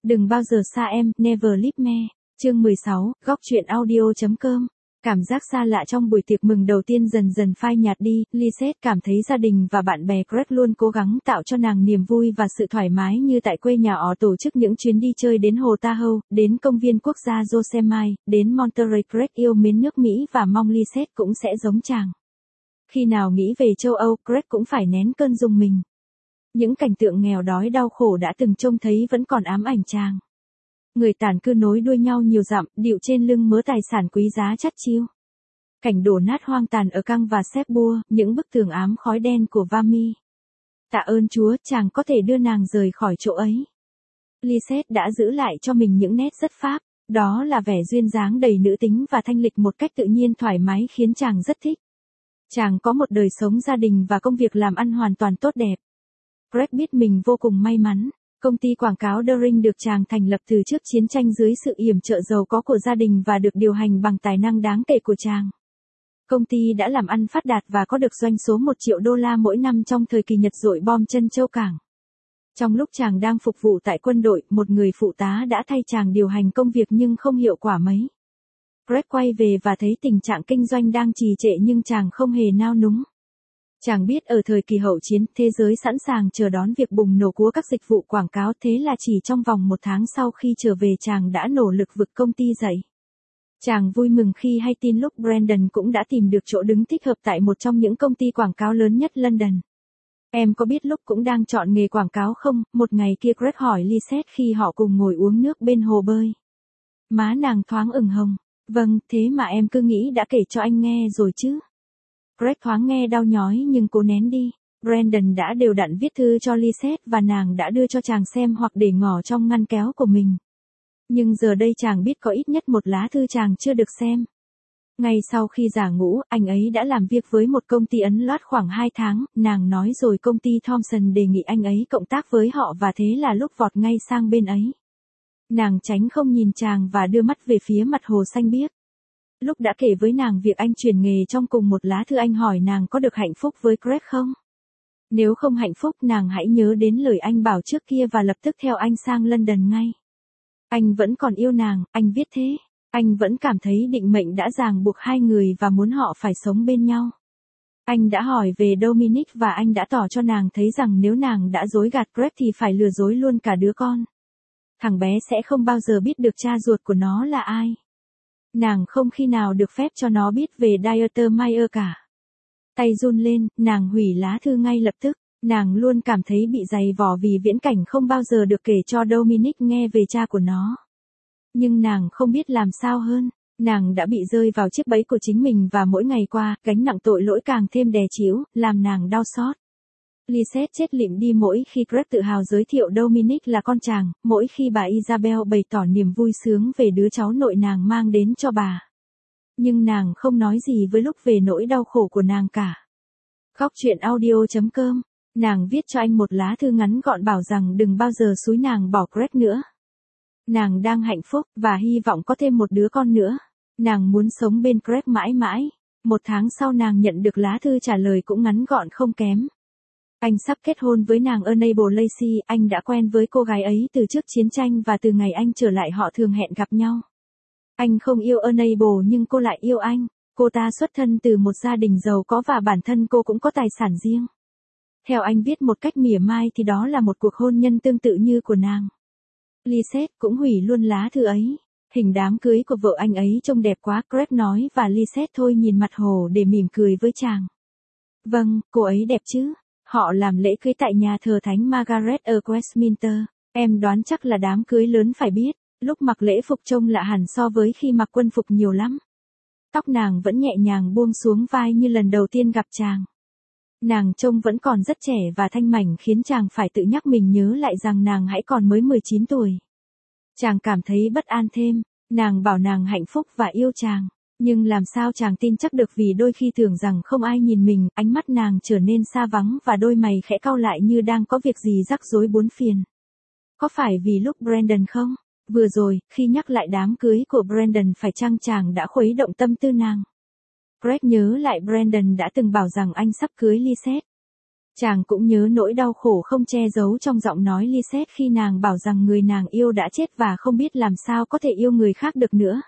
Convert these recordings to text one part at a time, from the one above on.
Đừng bao giờ xa em, Never Leave Me. Chương 16, góc truyện audio.com. Cảm giác xa lạ trong buổi tiệc mừng đầu tiên dần dần phai nhạt đi, Lisette cảm thấy gia đình và bạn bè Greg luôn cố gắng tạo cho nàng niềm vui và sự thoải mái như tại quê nhà họ tổ chức những chuyến đi chơi đến hồ Tahoe, đến công viên quốc gia Yosemite, đến Monterey. Greg yêu mến nước Mỹ và mong Lisette cũng sẽ giống chàng. Khi nào nghĩ về châu Âu, Greg cũng phải nén cơn rùng mình. Những cảnh tượng nghèo đói đau khổ đã từng trông thấy vẫn còn ám ảnh chàng. Người tản cư nối đuôi nhau nhiều dặm, điệu trên lưng mớ tài sản quý giá chắt chiu. Cảnh đổ nát hoang tàn ở Căng và Sepua, những bức tường ám khói đen của Vimy. Tạ ơn Chúa, chàng có thể đưa nàng rời khỏi chỗ ấy. Lisette đã giữ lại cho mình những nét rất Pháp, đó là vẻ duyên dáng đầy nữ tính và thanh lịch một cách tự nhiên thoải mái khiến chàng rất thích. Chàng có một đời sống gia đình và công việc làm ăn hoàn toàn tốt đẹp. Greg biết mình vô cùng may mắn. Công ty quảng cáo The Ring được chàng thành lập từ trước chiến tranh dưới sự yểm trợ giàu có của gia đình và được điều hành bằng tài năng đáng kể của chàng. Công ty đã làm ăn phát đạt và có được doanh số 1 triệu đô la mỗi năm trong thời kỳ Nhật dội bom chân châu cảng. Trong lúc chàng đang phục vụ tại quân đội, một người phụ tá đã thay chàng điều hành công việc nhưng không hiệu quả mấy. Greg quay về và thấy tình trạng kinh doanh đang trì trệ nhưng chàng không hề nao núng. Chàng biết ở thời kỳ hậu chiến, thế giới sẵn sàng chờ đón việc bùng nổ của các dịch vụ quảng cáo, thế là chỉ trong vòng 1 tháng sau khi trở về chàng đã nỗ lực vực công ty dậy. Chàng vui mừng khi hay tin lúc Brandon cũng đã tìm được chỗ đứng thích hợp tại một trong những công ty quảng cáo lớn nhất London. Em có biết lúc cũng đang chọn nghề quảng cáo không? Một ngày kia Greg hỏi Lisette khi họ cùng ngồi uống nước bên hồ bơi. Má nàng thoáng ửng hồng. Vâng, thế mà em cứ nghĩ đã kể cho anh nghe rồi chứ. Greg thoáng nghe đau nhói nhưng cố nén đi. Brandon đã đều đặn viết thư cho Lisette và nàng đã đưa cho chàng xem hoặc để ngỏ trong ngăn kéo của mình. Nhưng giờ đây chàng biết có ít nhất một lá thư chàng chưa được xem. Ngay sau khi giả ngũ, anh ấy đã làm việc với một công ty ấn loát khoảng 2 tháng, nàng nói rồi công ty Thomson đề nghị anh ấy cộng tác với họ và thế là lúc vọt ngay sang bên ấy. Nàng tránh không nhìn chàng và đưa mắt về phía mặt hồ xanh biếc. Lúc đã kể với nàng việc anh chuyển nghề trong cùng một lá thư anh hỏi nàng có được hạnh phúc với Greg không? Nếu không hạnh phúc nàng hãy nhớ đến lời anh bảo trước kia và lập tức theo anh sang London ngay. Anh vẫn còn yêu nàng, anh viết thế. Anh vẫn cảm thấy định mệnh đã ràng buộc hai người và muốn họ phải sống bên nhau. Anh đã hỏi về Dominic và anh đã tỏ cho nàng thấy rằng nếu nàng đã dối gạt Greg thì phải lừa dối luôn cả đứa con. Thằng bé sẽ không bao giờ biết được cha ruột của nó là ai. Nàng không khi nào được phép cho nó biết về Dieter Mayer cả. Tay run lên, nàng hủy lá thư ngay lập tức. Nàng luôn cảm thấy bị dày vò vì viễn cảnh không bao giờ được kể cho Dominic nghe về cha của nó. Nhưng nàng không biết làm sao hơn. Nàng đã bị rơi vào chiếc bẫy của chính mình và mỗi ngày qua, gánh nặng tội lỗi càng thêm đè trĩu, làm nàng đau xót. Lisette chết lịm đi mỗi khi Greg tự hào giới thiệu Dominic là con chàng, mỗi khi bà Isabel bày tỏ niềm vui sướng về đứa cháu nội nàng mang đến cho bà. Nhưng nàng không nói gì với lúc về nỗi đau khổ của nàng cả. Góc truyện audio.com, nàng viết cho anh một lá thư ngắn gọn bảo rằng đừng bao giờ xúi nàng bỏ Greg nữa. Nàng đang hạnh phúc và hy vọng có thêm một đứa con nữa. Nàng muốn sống bên Greg mãi mãi. 1 tháng sau nàng nhận được lá thư trả lời cũng ngắn gọn không kém. Anh sắp kết hôn với nàng Enable Lacey, anh đã quen với cô gái ấy từ trước chiến tranh và từ ngày anh trở lại họ thường hẹn gặp nhau. Anh không yêu Enable nhưng cô lại yêu anh. Cô ta xuất thân từ một gia đình giàu có và bản thân cô cũng có tài sản riêng. Theo anh viết một cách mỉa mai thì đó là một cuộc hôn nhân tương tự như của nàng. Lisette cũng hủy luôn lá thư ấy. Hình đám cưới của vợ anh ấy trông đẹp quá, Greg nói và Lisette thôi nhìn mặt hồ để mỉm cười với chàng. Vâng, cô ấy đẹp chứ. Họ làm lễ cưới tại nhà thờ Thánh Margaret ở Westminster. Em đoán chắc là đám cưới lớn phải biết. Lúc mặc lễ phục trông lạ hẳn so với khi mặc quân phục nhiều lắm. Tóc nàng vẫn nhẹ nhàng buông xuống vai như lần đầu tiên gặp chàng. Nàng trông vẫn còn rất trẻ và thanh mảnh khiến chàng phải tự nhắc mình nhớ lại rằng nàng hãy còn mới 19 tuổi. Chàng cảm thấy bất an thêm. Nàng bảo nàng hạnh phúc và yêu chàng. Nhưng làm sao chàng tin chắc được vì đôi khi tưởng rằng không ai nhìn mình, ánh mắt nàng trở nên xa vắng và đôi mày khẽ cau lại như đang có việc gì rắc rối buồn phiền. Có phải vì lúc Brandon không? Vừa rồi, khi nhắc lại đám cưới của Brandon phải chăng chàng đã khuấy động tâm tư nàng? Greg nhớ lại Brandon đã từng bảo rằng anh sắp cưới Lisette. Chàng cũng nhớ nỗi đau khổ không che giấu trong giọng nói Lisette khi nàng bảo rằng người nàng yêu đã chết và không biết làm sao có thể yêu người khác được nữa.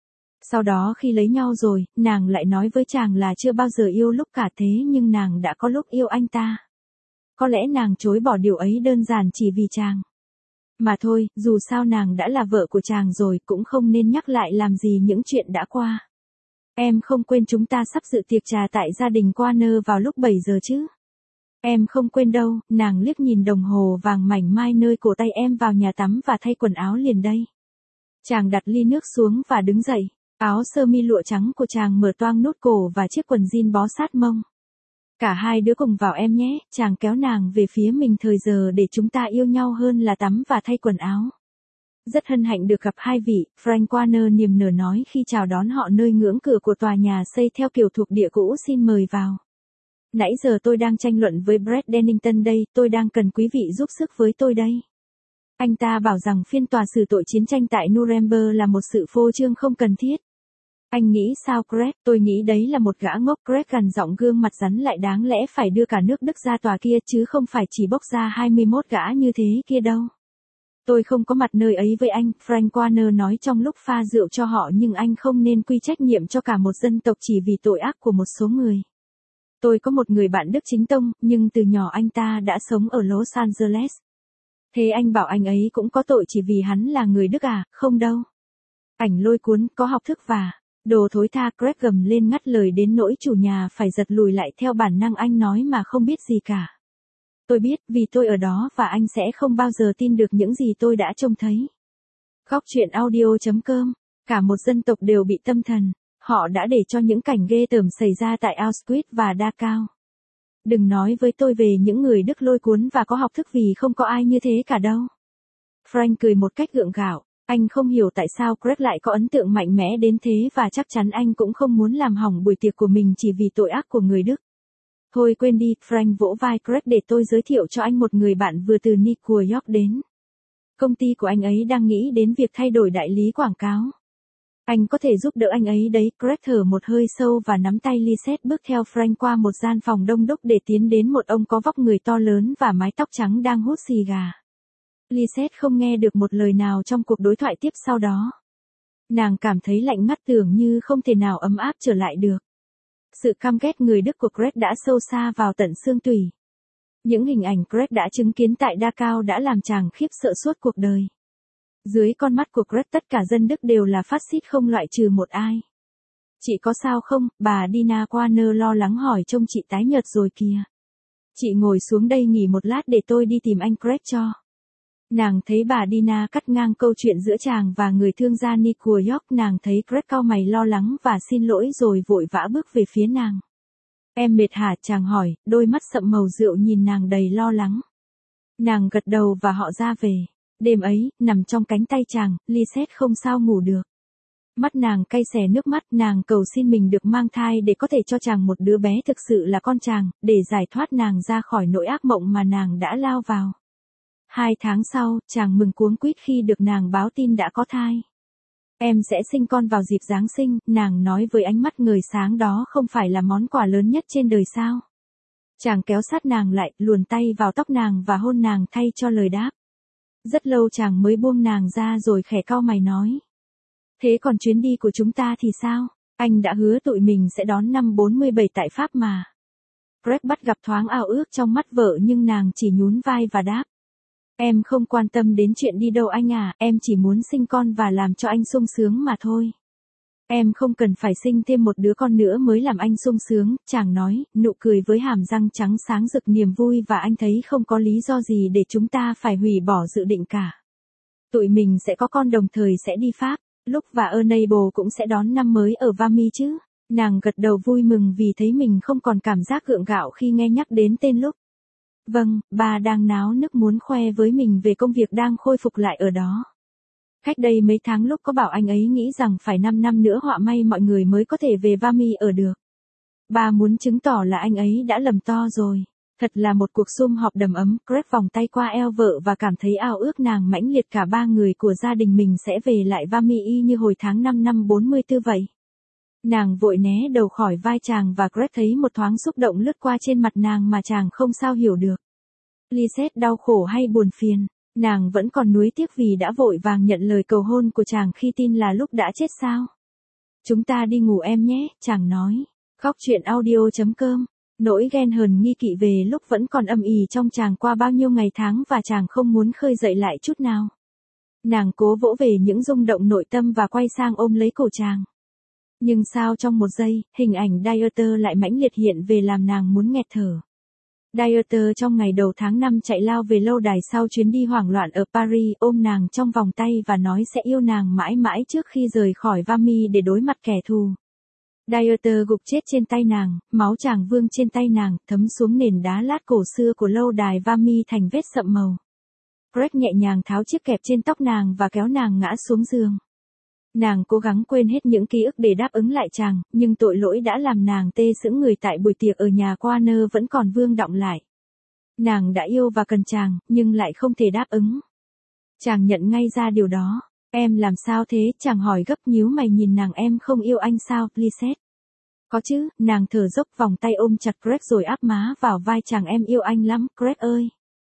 Sau đó khi lấy nhau rồi, nàng lại nói với chàng là chưa bao giờ yêu lúc cả thế nhưng nàng đã có lúc yêu anh ta. Có lẽ nàng chối bỏ điều ấy đơn giản chỉ vì chàng. Mà thôi, dù sao nàng đã là vợ của chàng rồi cũng không nên nhắc lại làm gì những chuyện đã qua. Em không quên chúng ta sắp dự tiệc trà tại gia đình Warner vào lúc 7 giờ chứ? Em không quên đâu, nàng liếc nhìn đồng hồ vàng mảnh mai nơi cổ tay em vào nhà tắm và thay quần áo liền đây. Chàng đặt ly nước xuống và đứng dậy, áo sơ mi lụa trắng của chàng mở toang nút cổ và chiếc quần jean bó sát mông. Cả hai đứa cùng vào em nhé, chàng kéo nàng về phía mình thời giờ để chúng ta yêu nhau hơn là tắm và thay quần áo. Rất hân hạnh được gặp hai vị, Frank Warner niềm nở nói khi chào đón họ nơi ngưỡng cửa của tòa nhà xây theo kiểu thuộc địa cũ, xin mời vào. Nãy giờ tôi đang tranh luận với Brett Dennington đây, tôi đang cần quý vị giúp sức với tôi đây. Anh ta bảo rằng phiên tòa xử tội chiến tranh tại Nuremberg là một sự phô trương không cần thiết. Anh nghĩ sao Greg? Tôi nghĩ đấy là một gã ngốc. Greg gằn giọng, gương mặt rắn lại, đáng lẽ phải đưa cả nước Đức ra tòa kia chứ không phải chỉ bốc ra 21 gã như thế kia đâu. Tôi không có mặt nơi ấy với anh, Frank Warner nói trong lúc pha rượu cho họ, nhưng anh không nên quy trách nhiệm cho cả một dân tộc chỉ vì tội ác của một số người. Tôi có một người bạn Đức chính tông, nhưng từ nhỏ anh ta đã sống ở Los Angeles. Thế anh bảo anh ấy cũng có tội chỉ vì hắn là người Đức à? Không đâu. Ảnh lôi cuốn, có học thức và đồ thối tha. Greg gầm lên ngắt lời đến nỗi chủ nhà phải giật lùi lại theo bản năng. Anh nói mà không biết gì cả. Tôi biết, vì tôi ở đó và anh sẽ không bao giờ tin được những gì tôi đã trông thấy. Góc truyện audio.com. Cả một dân tộc đều bị tâm thần. Họ đã để cho những cảnh ghê tởm xảy ra tại Auschwitz và Dachau. Đừng nói với tôi về những người Đức lôi cuốn và có học thức, vì không có ai như thế cả đâu. Frank cười một cách gượng gạo. Anh không hiểu tại sao Greg lại có ấn tượng mạnh mẽ đến thế và chắc chắn anh cũng không muốn làm hỏng buổi tiệc của mình chỉ vì tội ác của người Đức. Thôi quên đi, Frank vỗ vai Greg, để tôi giới thiệu cho anh một người bạn vừa từ New York đến. Công ty của anh ấy đang nghĩ đến việc thay đổi đại lý quảng cáo. Anh có thể giúp đỡ anh ấy đấy. Greg thở một hơi sâu và nắm tay Lisette bước theo Frank qua một gian phòng đông đúc để tiến đến một ông có vóc người to lớn và mái tóc trắng đang hút xì gà. Lisette không nghe được một lời nào trong cuộc đối thoại tiếp sau đó. Nàng cảm thấy lạnh ngắt, tưởng như không thể nào ấm áp trở lại được. Sự căm ghét người Đức của Greg đã sâu xa vào tận xương tủy. Những hình ảnh Greg đã chứng kiến tại Dachau đã làm chàng khiếp sợ suốt cuộc đời. Dưới con mắt của Greg, tất cả dân Đức đều là phát xít không loại trừ một ai. Chị có sao không? Bà Dina Warner lo lắng hỏi, trông chị tái nhợt rồi kìa. Chị ngồi xuống đây nghỉ một lát để tôi đi tìm anh Greg cho. Nàng thấy bà Dina cắt ngang câu chuyện giữa chàng và người thương gia New York. Nàng thấy Greg cau mày lo lắng và xin lỗi rồi vội vã bước về phía nàng. Em mệt hả? Chàng hỏi, đôi mắt sậm màu rượu nhìn nàng đầy lo lắng. Nàng gật đầu và họ ra về. Đêm ấy, nằm trong cánh tay chàng, Lisette không sao ngủ được. Mắt nàng cay xè nước mắt, nàng cầu xin mình được mang thai để có thể cho chàng một đứa bé thực sự là con chàng, để giải thoát nàng ra khỏi nỗi ác mộng mà nàng đã lao vào. 2 tháng sau, chàng mừng cuống quýt khi được nàng báo tin đã có thai. Em sẽ sinh con vào dịp Giáng sinh, nàng nói với ánh mắt ngời sáng, đó không phải là món quà lớn nhất trên đời sao? Chàng kéo sát nàng lại, luồn tay vào tóc nàng và hôn nàng thay cho lời đáp. Rất lâu chàng mới buông nàng ra rồi khẽ cau mày nói. Thế còn chuyến đi của chúng ta thì sao? Anh đã hứa tụi mình sẽ đón năm 47 tại Pháp mà. Greg bắt gặp thoáng ao ước trong mắt vợ nhưng nàng chỉ nhún vai và đáp. Em không quan tâm đến chuyện đi đâu anh à, em chỉ muốn sinh con và làm cho anh sung sướng mà thôi. Em không cần phải sinh thêm một đứa con nữa mới làm anh sung sướng, chàng nói, nụ cười với hàm răng trắng sáng rực niềm vui, và anh thấy không có lý do gì để chúng ta phải hủy bỏ dự định cả. Tụi mình sẽ có con đồng thời sẽ đi Pháp, Luke và Enable cũng sẽ đón năm mới ở Vimy chứ. Nàng gật đầu vui mừng vì thấy mình không còn cảm giác gượng gạo khi nghe nhắc đến tên Luke. Vâng, bà đang náo nức muốn khoe với mình về công việc đang khôi phục lại ở đó. Cách đây mấy tháng Luke có bảo anh ấy nghĩ rằng phải 5 năm nữa họa may mọi người mới có thể về Vimy ở được. Bà muốn chứng tỏ là anh ấy đã lầm to rồi. Thật là một cuộc sum họp đầm ấm. Greg vòng tay qua eo vợ và cảm thấy ao ước nàng mãnh liệt, cả 3 người của gia đình mình sẽ về lại Vimy y như hồi tháng 5 năm 44 vậy. Nàng vội né đầu khỏi vai chàng và Greg thấy một thoáng xúc động lướt qua trên mặt nàng mà chàng không sao hiểu được. Lisette đau khổ hay buồn phiền, nàng vẫn còn nuối tiếc vì đã vội vàng nhận lời cầu hôn của chàng khi tin là lúc đã chết sao. Chúng ta đi ngủ em nhé, chàng nói. Khóc chuyện audio.com. Nỗi ghen hờn nghi kỵ về lúc vẫn còn âm ỉ trong chàng qua bao nhiêu ngày tháng và chàng không muốn khơi dậy lại chút nào. Nàng cố vỗ về những rung động nội tâm và quay sang ôm lấy cổ chàng. Nhưng sao trong một giây, hình ảnh Dieter lại mãnh liệt hiện về làm nàng muốn nghẹt thở. Dieter trong ngày đầu tháng 5 chạy lao về lâu đài sau chuyến đi hoảng loạn ở Paris, ôm nàng trong vòng tay và nói sẽ yêu nàng mãi mãi trước khi rời khỏi Vimy để đối mặt kẻ thù. Dieter gục chết trên tay nàng, máu chàng vương trên tay nàng, thấm xuống nền đá lát cổ xưa của lâu đài Vimy thành vết sậm màu. Greg nhẹ nhàng tháo chiếc kẹp trên tóc nàng và kéo nàng ngã xuống giường. Nàng cố gắng quên hết những ký ức để đáp ứng lại chàng, nhưng tội lỗi đã làm nàng tê sững người tại buổi tiệc ở nhà Warner vẫn còn vương đọng lại. Nàng đã yêu và cần chàng, nhưng lại không thể đáp ứng. Chàng nhận ngay ra điều đó. Em làm sao thế? Chàng hỏi gấp, nhíu mày nhìn nàng. Em không yêu anh sao, Lisette? Có chứ, nàng thở dốc vòng tay ôm chặt Greg rồi áp má vào vai chàng. Em yêu anh lắm, Greg ơi.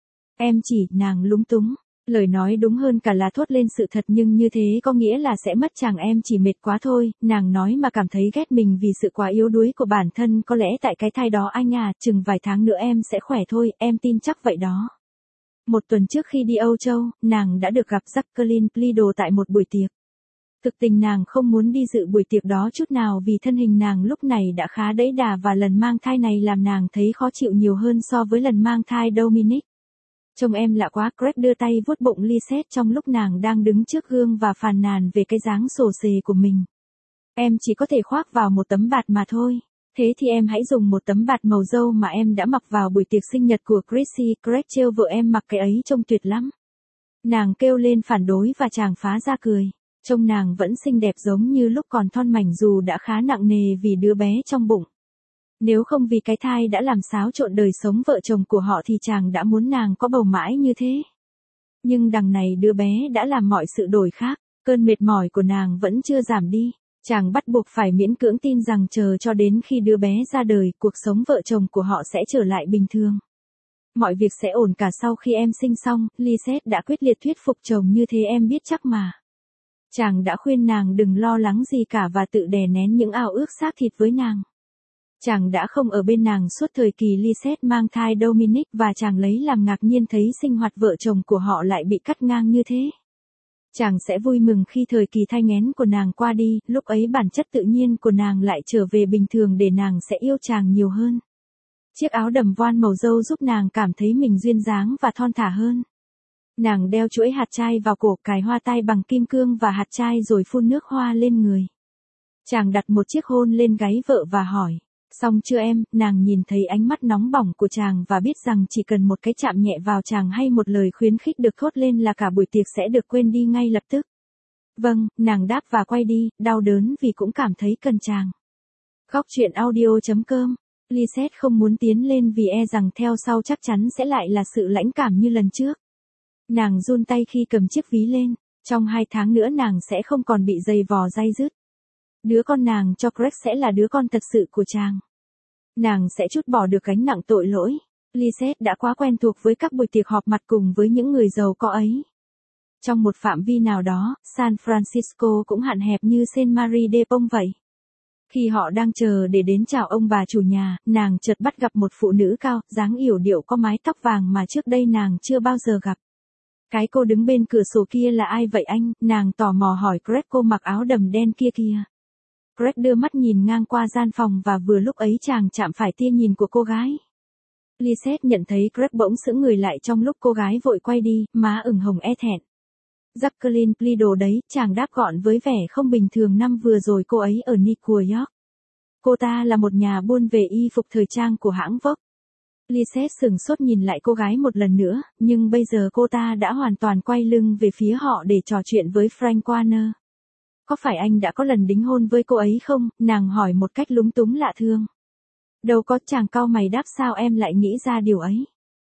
Em chỉ, nàng lúng túng. Lời nói đúng hơn cả là thốt lên sự thật, nhưng như thế có nghĩa là sẽ mất chàng. Em chỉ mệt quá thôi, nàng nói mà cảm thấy ghét mình vì sự quá yếu đuối của bản thân. Có lẽ tại cái thai đó anh à, chừng vài tháng nữa em sẽ khỏe thôi, em tin chắc vậy đó. Một tuần trước khi đi Âu Châu, nàng đã được gặp Jacqueline Plido tại một buổi tiệc. Thực tình nàng không muốn đi dự buổi tiệc đó chút nào vì thân hình nàng lúc này đã khá đẫy đà và lần mang thai này làm nàng thấy khó chịu nhiều hơn so với lần mang thai Dominic. Trông em lạ quá, Greg đưa tay vuốt bụng Lisette trong lúc nàng đang đứng trước gương và phàn nàn về cái dáng xồ xề của mình. Em chỉ có thể khoác vào một tấm bạt mà thôi. Thế thì em hãy dùng một tấm bạt màu dâu mà em đã mặc vào buổi tiệc sinh nhật của Chrissy. Greg trêu vợ em mặc cái ấy trông tuyệt lắm. Nàng kêu lên phản đối và chàng phá ra cười. Trông nàng vẫn xinh đẹp giống như lúc còn thon mảnh dù đã khá nặng nề vì đứa bé trong bụng. Nếu không vì cái thai đã làm xáo trộn đời sống vợ chồng của họ thì chàng đã muốn nàng có bầu mãi như thế. Nhưng đằng này đứa bé đã làm mọi sự đổi khác, cơn mệt mỏi của nàng vẫn chưa giảm đi. Chàng bắt buộc phải miễn cưỡng tin rằng chờ cho đến khi đứa bé ra đời, cuộc sống vợ chồng của họ sẽ trở lại bình thường. Mọi việc sẽ ổn cả sau khi em sinh xong, Lisette đã quyết liệt thuyết phục chồng như thế em biết chắc mà. Chàng đã khuyên nàng đừng lo lắng gì cả và tự đè nén những ao ước xác thịt với nàng. Chàng đã không ở bên nàng suốt thời kỳ Lisette mang thai Dominic và chàng lấy làm ngạc nhiên thấy sinh hoạt vợ chồng của họ lại bị cắt ngang như thế. Chàng sẽ vui mừng khi thời kỳ thai nghén của nàng qua đi, lúc ấy bản chất tự nhiên của nàng lại trở về bình thường để nàng sẽ yêu chàng nhiều hơn. Chiếc áo đầm voan màu dâu giúp nàng cảm thấy mình duyên dáng và thon thả hơn. Nàng đeo chuỗi hạt trai vào cổ, cài hoa tai bằng kim cương và hạt trai rồi phun nước hoa lên người. Chàng đặt một chiếc hôn lên gáy vợ và hỏi, xong chưa em? Nàng nhìn thấy ánh mắt nóng bỏng của chàng và biết rằng chỉ cần một cái chạm nhẹ vào chàng hay một lời khuyến khích được thốt lên là cả buổi tiệc sẽ được quên đi ngay lập tức. Vâng, nàng đáp và quay đi, đau đớn vì cũng cảm thấy cần chàng. Khóc chuyện audio.com. Lisette không muốn tiến lên vì e rằng theo sau chắc chắn sẽ lại là sự lãnh cảm như lần trước. Nàng run tay khi cầm chiếc ví lên, trong 2 tháng nữa nàng sẽ không còn bị giày vò day dứt. Đứa con nàng cho Greg sẽ là đứa con thật sự của chàng. Nàng sẽ trút bỏ được gánh nặng tội lỗi. Lisette đã quá quen thuộc với các buổi tiệc họp mặt cùng với những người giàu có ấy. Trong một phạm vi nào đó, San Francisco cũng hạn hẹp như Saint Marie de Pong vậy. Khi họ đang chờ để đến chào ông bà chủ nhà, nàng chợt bắt gặp một phụ nữ cao, dáng yểu điệu có mái tóc vàng mà trước đây nàng chưa bao giờ gặp. Cái cô đứng bên cửa sổ kia là ai vậy anh? Nàng tò mò hỏi Greg. Cô mặc áo đầm đen kia kìa. Greg đưa mắt nhìn ngang qua gian phòng và vừa lúc ấy chàng chạm phải tia nhìn của cô gái. Lisette nhận thấy Greg bỗng sững người lại trong lúc cô gái vội quay đi, má ửng hồng e thẹn. Jacqueline Plido đấy, chàng đáp gọn với vẻ không bình thường. Năm vừa rồi cô ấy ở New York. Cô ta là một nhà buôn về y phục thời trang của hãng Vogue. Lisette sửng sốt nhìn lại cô gái một lần nữa, nhưng bây giờ cô ta đã hoàn toàn quay lưng về phía họ để trò chuyện với Frank Warner. Có phải anh đã có lần đính hôn với cô ấy không? Nàng hỏi một cách lúng túng lạ thường. Đâu có, chàng cau mày đáp. Sao em lại nghĩ ra điều ấy?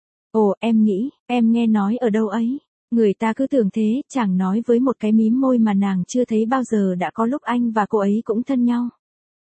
Ồ, em nghĩ, em nghe nói ở đâu ấy? Người ta cứ tưởng thế, chàng nói với một cái mím môi mà nàng chưa thấy bao giờ. Đã có lúc anh và cô ấy cũng thân nhau.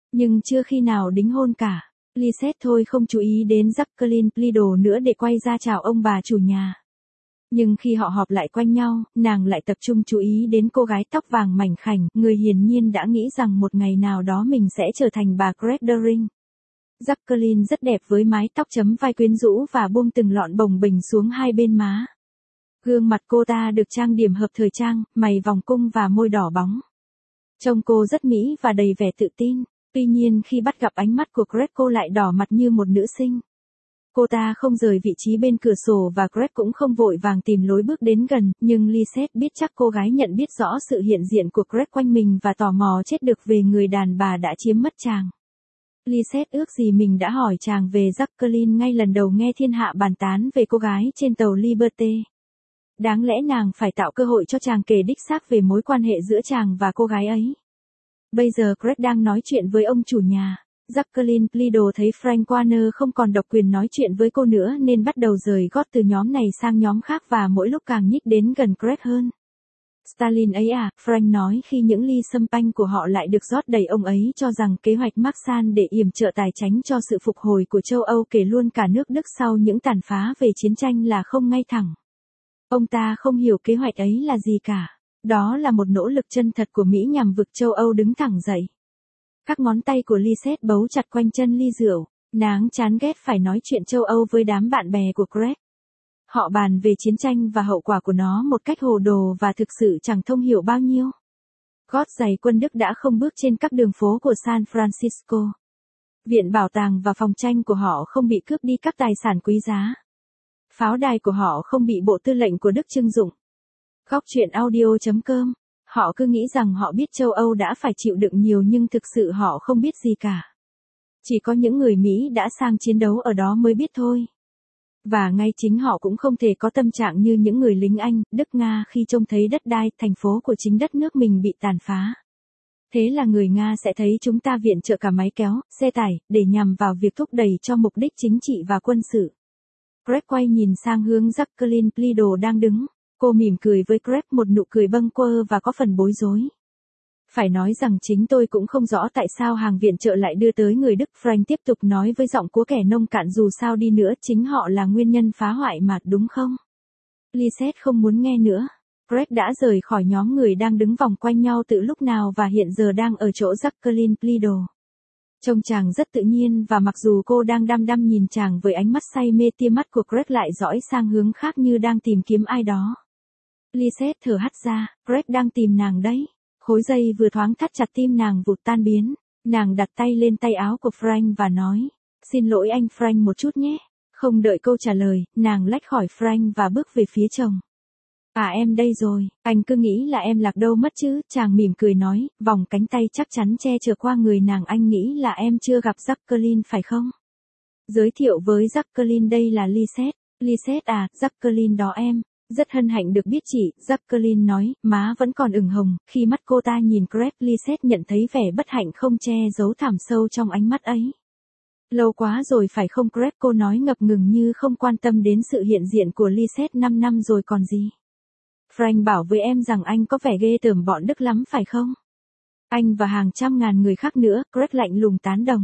Nhưng chưa khi nào đính hôn cả. Lisette thôi không chú ý đến Jacqueline Pledo nữa để quay ra chào ông bà chủ nhà. Nhưng khi họ họp lại quanh nhau, nàng lại tập trung chú ý đến cô gái tóc vàng mảnh khảnh, người hiển nhiên đã nghĩ rằng một ngày nào đó mình sẽ trở thành bà Credering. Jacqueline rất đẹp với mái tóc chấm vai quyến rũ và buông từng lọn bồng bềnh xuống hai bên má. Gương mặt cô ta được trang điểm hợp thời trang, mày vòng cung và môi đỏ bóng. Trông cô rất mỹ và đầy vẻ tự tin. Tuy nhiên khi bắt gặp ánh mắt của Greg cô lại đỏ mặt như một nữ sinh. Cô ta không rời vị trí bên cửa sổ và Greg cũng không vội vàng tìm lối bước đến gần, nhưng Lisette biết chắc cô gái nhận biết rõ sự hiện diện của Greg quanh mình và tò mò chết được về người đàn bà đã chiếm mất chàng. Lisette ước gì mình đã hỏi chàng về Jacqueline ngay lần đầu nghe thiên hạ bàn tán về cô gái trên tàu Liberté. Đáng lẽ nàng phải tạo cơ hội cho chàng kể đích xác về mối quan hệ giữa chàng và cô gái ấy. Bây giờ Greg đang nói chuyện với ông chủ nhà. Jacqueline Pledo thấy Frank Warner không còn độc quyền nói chuyện với cô nữa nên bắt đầu rời gót từ nhóm này sang nhóm khác và mỗi lúc càng nhích đến gần Greg hơn. Stalin ấy à, Frank nói khi những ly sâm panh của họ lại được rót đầy, ông ấy cho rằng kế hoạch Marshall để yểm trợ tài chính cho sự phục hồi của châu Âu kể luôn cả nước Đức sau những tàn phá về chiến tranh là không ngay thẳng. Ông ta không hiểu kế hoạch ấy là gì cả. Đó là một nỗ lực chân thật của Mỹ nhằm vực châu Âu đứng thẳng dậy. Các ngón tay của Lisette bấu chặt quanh chân ly rượu, nàng chán ghét phải nói chuyện châu Âu với đám bạn bè của Greg. Họ bàn về chiến tranh và hậu quả của nó một cách hồ đồ và thực sự chẳng thông hiểu bao nhiêu. Gót giày quân Đức đã không bước trên các đường phố của San Francisco. Viện bảo tàng và phòng tranh của họ không bị cướp đi các tài sản quý giá. Pháo đài của họ không bị Bộ Tư lệnh của Đức trưng dụng. Góc truyện audio.com. Họ cứ nghĩ rằng họ biết châu Âu đã phải chịu đựng nhiều nhưng thực sự họ không biết gì cả. Chỉ có những người Mỹ đã sang chiến đấu ở đó mới biết thôi. Và ngay chính họ cũng không thể có tâm trạng như những người lính Anh, Đức, Nga khi trông thấy đất đai, thành phố của chính đất nước mình bị tàn phá. Thế là người Nga sẽ thấy chúng ta viện trợ cả máy kéo, xe tải, để nhằm vào việc thúc đẩy cho mục đích chính trị và quân sự. Greg quay nhìn sang hướng Jacqueline Pledo đang đứng. Cô mỉm cười với Greg, một nụ cười bâng quơ và có phần bối rối. Phải nói rằng chính tôi cũng không rõ tại sao hàng viện trợ lại đưa tới người Đức. Frank tiếp tục nói với giọng của kẻ nông cạn, dù sao đi nữa chính họ là nguyên nhân phá hoại mà, đúng không? Lisette không muốn nghe nữa. Greg đã rời khỏi nhóm người đang đứng vòng quanh nhau từ lúc nào và hiện giờ đang ở chỗ Jacqueline Pledo. Trông chàng rất tự nhiên và mặc dù cô đang đăm đăm nhìn chàng với ánh mắt say mê, tia mắt của Greg lại dõi sang hướng khác như đang tìm kiếm ai đó. Lisette thở hắt ra, Greg đang tìm nàng đấy. Khối dây vừa thoáng thắt chặt tim nàng vụt tan biến. Nàng đặt tay lên tay áo của Frank và nói, xin lỗi anh Frank một chút nhé. Không đợi câu trả lời, nàng lách khỏi Frank và bước về phía chồng. À, em đây rồi, anh cứ nghĩ là em lạc đâu mất chứ, chàng mỉm cười nói, vòng cánh tay chắc chắn che chở qua người nàng, anh nghĩ là em chưa gặp Jacqueline phải không? Giới thiệu với Jacqueline, đây là Lisette. Lisette à, Jacqueline đó em. Rất hân hạnh được biết chị, Jacqueline nói, má vẫn còn ửng hồng, khi mắt cô ta nhìn Greg. Lisette nhận thấy vẻ bất hạnh không che giấu thẳm sâu trong ánh mắt ấy. Lâu quá rồi phải không Greg, cô nói ngập ngừng như không quan tâm đến sự hiện diện của Lisette. 5 năm rồi còn gì. Frank bảo với em rằng anh có vẻ ghê tởm bọn Đức lắm phải không? Anh và hàng trăm ngàn người khác nữa, Greg lạnh lùng tán đồng.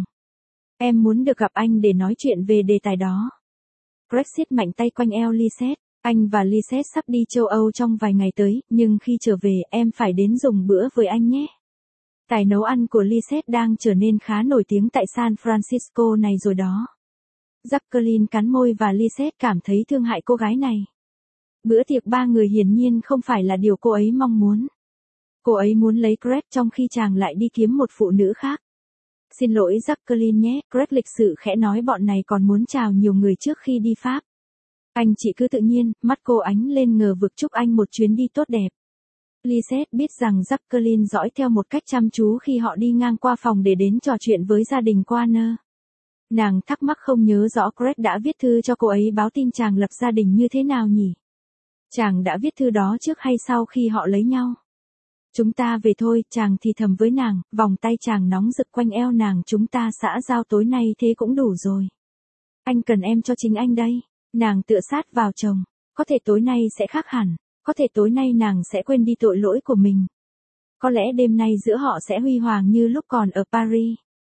Em muốn được gặp anh để nói chuyện về đề tài đó. Greg siết mạnh tay quanh eo Lisette. Anh và Lisette sắp đi châu Âu trong vài ngày tới, nhưng khi trở về em phải đến dùng bữa với anh nhé. Tài nấu ăn của Lisette đang trở nên khá nổi tiếng tại San Francisco này rồi đó. Jacqueline cắn môi và Lisette cảm thấy thương hại cô gái này. Bữa tiệc ba người hiển nhiên không phải là điều cô ấy mong muốn. Cô ấy muốn lấy Greg trong khi chàng lại đi kiếm một phụ nữ khác. Xin lỗi Jacqueline nhé, Greg lịch sự khẽ nói, bọn này còn muốn chào nhiều người trước khi đi Pháp. Anh chị cứ tự nhiên, mắt cô ánh lên ngờ vực, chúc anh một chuyến đi tốt đẹp. Lisette biết rằng Jacqueline dõi theo một cách chăm chú khi họ đi ngang qua phòng để đến trò chuyện với gia đình Warner. Nàng thắc mắc không nhớ rõ Greg đã viết thư cho cô ấy báo tin chàng lập gia đình như thế nào nhỉ? Chàng đã viết thư đó trước hay sau khi họ lấy nhau? Chúng ta về thôi, chàng thì thầm với nàng, vòng tay chàng nóng rực quanh eo nàng, chúng ta xã giao tối nay thế cũng đủ rồi. Anh cần em cho chính anh đây. Nàng tựa sát vào chồng. Có thể tối nay sẽ khác hẳn. Có thể tối nay nàng sẽ quên đi tội lỗi của mình. Có lẽ đêm nay giữa họ sẽ huy hoàng như lúc còn ở Paris.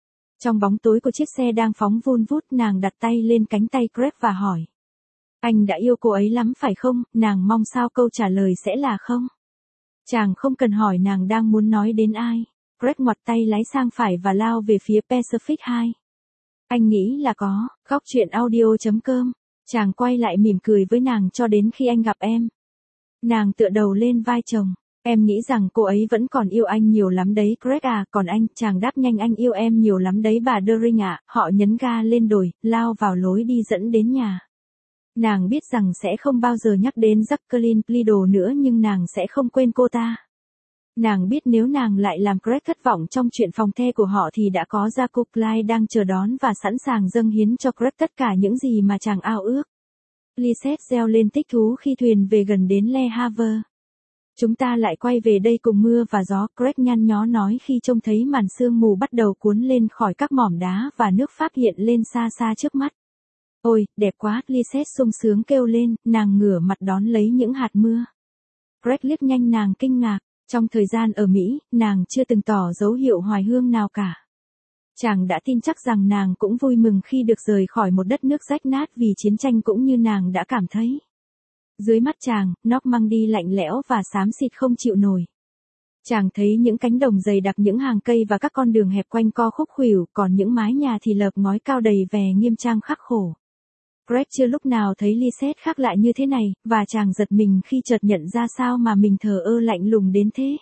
Trong bóng tối của chiếc xe đang phóng vun vút, nàng đặt tay lên cánh tay Greg và hỏi. Anh đã yêu cô ấy lắm phải không? Nàng mong sao câu trả lời sẽ là không. Chàng không cần hỏi nàng đang muốn nói đến ai. Greg ngoặt tay lái sang phải và lao về phía Pacific 2. Anh nghĩ là có. Góc chuyện audio.com. Chàng quay lại mỉm cười với nàng cho đến khi anh gặp em. Nàng tựa đầu lên vai chồng. Em nghĩ rằng cô ấy vẫn còn yêu anh nhiều lắm đấy Greg à, còn anh, chàng đáp nhanh anh yêu em nhiều lắm đấy bà Deering ạ. Họ nhấn ga lên đồi, lao vào lối đi dẫn đến nhà. Nàng biết rằng sẽ không bao giờ nhắc đến Jacqueline Liddle nữa nhưng nàng sẽ không quên cô ta. Nàng biết nếu nàng lại làm Greg thất vọng trong chuyện phòng the của họ thì đã có Jacob Clyde đang chờ đón và sẵn sàng dâng hiến cho Greg tất cả những gì mà chàng ao ước. Lisette reo lên thích thú khi thuyền về gần đến Le Havre. Chúng ta lại quay về đây cùng mưa và gió, Greg nhăn nhó nói khi trông thấy màn sương mù bắt đầu cuốn lên khỏi các mỏm đá và nước Pháp hiện lên xa xa trước mắt. Ôi, đẹp quá, Lisette sung sướng kêu lên, nàng ngửa mặt đón lấy những hạt mưa. Greg liếc nhanh nàng kinh ngạc, trong thời gian ở Mỹ, nàng chưa từng tỏ dấu hiệu hoài hương nào cả. Chàng đã tin chắc rằng nàng cũng vui mừng khi được rời khỏi một đất nước rách nát vì chiến tranh cũng như nàng đã cảm thấy. Dưới mắt chàng, Normandy lạnh lẽo và xám xịt không chịu nổi. Chàng thấy những cánh đồng dày đặc, những hàng cây và các con đường hẹp quanh co khúc khuỷu, còn những mái nhà thì lợp ngói cao đầy vẻ nghiêm trang khắc khổ. Greg chưa lúc nào thấy Lisette khác lại như thế này, và chàng giật mình khi chợt nhận ra sao mà mình thờ ơ lạnh lùng đến thế.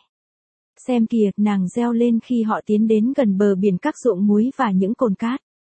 Xem kìa, nàng reo lên khi họ tiến đến gần bờ biển các ruộng muối và những cồn cát.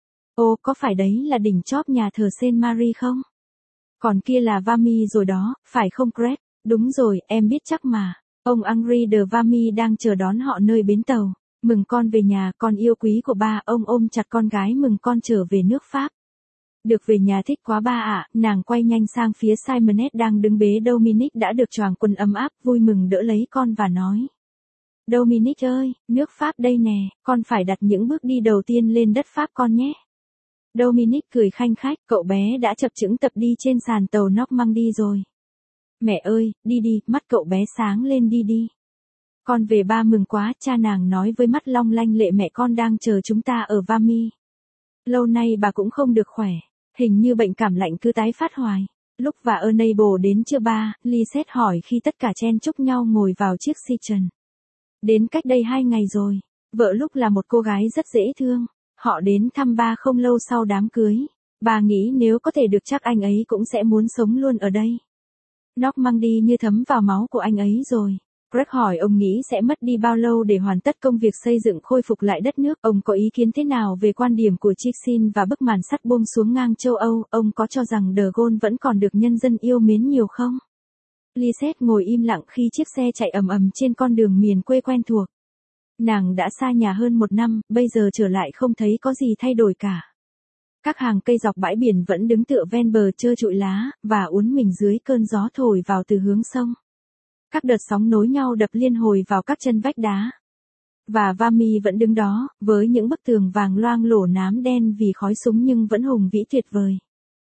Ô, có phải đấy là đỉnh chóp nhà thờ Saint Mary không? Còn kia là Vimy rồi đó, phải không Greg? Đúng rồi, em biết chắc mà. Ông Henri de Vimy đang chờ đón họ nơi bến tàu. Mừng con về nhà, con yêu quý của ba. Ông ôm chặt con gái mừng con trở về nước Pháp. Được về nhà thích quá ba ạ. Nàng quay nhanh sang phía Simonette đang đứng bế Dominic đã được choàng quần ấm áp, vui mừng đỡ lấy con và nói. Dominic ơi, nước Pháp đây nè, con phải đặt những bước đi đầu tiên lên đất Pháp con nhé. Dominic cười khanh khách, cậu bé đã chập chững tập đi trên sàn tàu Normandy rồi. Mẹ ơi, đi đi, mắt cậu bé sáng lên đi đi. Con về ba mừng quá, cha nàng nói với mắt long lanh lệ mẹ con đang chờ chúng ta ở Vimy. Lâu nay bà cũng không được khỏe, hình như bệnh cảm lạnh cứ tái phát hoài. Lúc và Enable đến chưa ba, Lisette hỏi khi tất cả chen chúc nhau ngồi vào chiếc Citroën. Đến cách đây 2 ngày rồi, vợ lúc là một cô gái rất dễ thương. Họ đến thăm ba không lâu sau đám cưới. Bà nghĩ nếu có thể được chắc anh ấy cũng sẽ muốn sống luôn ở đây. Normandy như thấm vào máu của anh ấy rồi. Greg hỏi ông nghĩ sẽ mất đi bao lâu để hoàn tất công việc xây dựng khôi phục lại đất nước. Ông có ý kiến thế nào về quan điểm của Churchill và bức màn sắt buông xuống ngang châu Âu? Ông có cho rằng De Gaulle vẫn còn được nhân dân yêu mến nhiều không? Lisette ngồi im lặng khi chiếc xe chạy ầm ầm trên con đường miền quê quen thuộc. Nàng đã xa nhà hơn 1 năm, bây giờ trở lại không thấy có gì thay đổi cả. Các hàng cây dọc bãi biển vẫn đứng tựa ven bờ trơ trụi lá, và uốn mình dưới cơn gió thổi vào từ hướng sông. Các đợt sóng nối nhau đập liên hồi vào các chân vách đá. Và Vimy vẫn đứng đó, với những bức tường vàng loang lổ nám đen vì khói súng nhưng vẫn hùng vĩ tuyệt vời.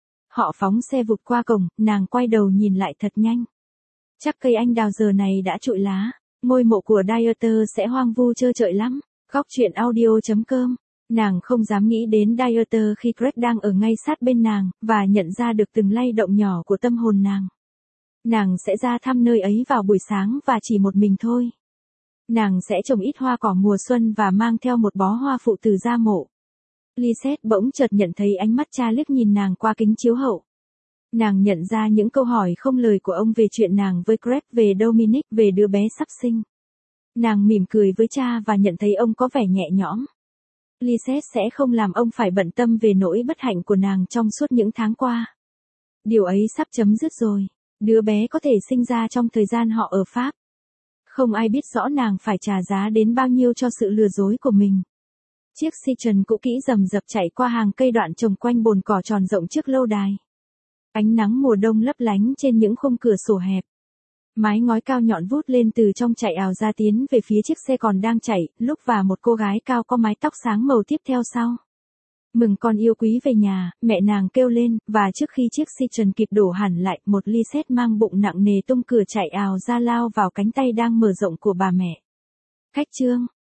Họ phóng xe vụt qua cổng, nàng quay đầu nhìn lại thật nhanh. Chắc cây anh đào giờ này đã trụi lá. Ngôi mộ của Dieter sẽ hoang vu trơ trọi lắm. Góc chuyện audio.com. Nàng không dám nghĩ đến Dieter khi Greg đang ở ngay sát bên nàng, và nhận ra được từng lay động nhỏ của tâm hồn nàng. Nàng sẽ ra thăm nơi ấy vào buổi sáng và chỉ một mình thôi. Nàng sẽ trồng ít hoa cỏ mùa xuân và mang theo một bó hoa phụ từ gia mộ. Lisette bỗng chợt nhận thấy ánh mắt cha liếc nhìn nàng qua kính chiếu hậu. Nàng nhận ra những câu hỏi không lời của ông về chuyện nàng với Greg, về Dominic, về đứa bé sắp sinh. Nàng mỉm cười với cha và nhận thấy ông có vẻ nhẹ nhõm. Lisette sẽ không làm ông phải bận tâm về nỗi bất hạnh của nàng trong suốt những tháng qua. Điều ấy sắp chấm dứt rồi. Đứa bé có thể sinh ra trong thời gian họ ở Pháp. Không ai biết rõ nàng phải trả giá đến bao nhiêu cho sự lừa dối của mình. Chiếc Citroën cũ kỹ rầm rập chạy qua hàng cây đoạn trồng quanh bồn cỏ tròn rộng trước lâu đài. Ánh nắng mùa đông lấp lánh trên những khung cửa sổ hẹp. Mái ngói cao nhọn vút lên từ trong chạy ào ra tiến về phía chiếc xe còn đang chạy, lúc và một cô gái cao có mái tóc sáng màu tiếp theo sau. Mừng con yêu quý về nhà, mẹ nàng kêu lên, và trước khi chiếc Citroën kịp đổ hẳn lại, một Lisette mang bụng nặng nề tung cửa chạy ào ra lao vào cánh tay đang mở rộng của bà mẹ. Khách trương,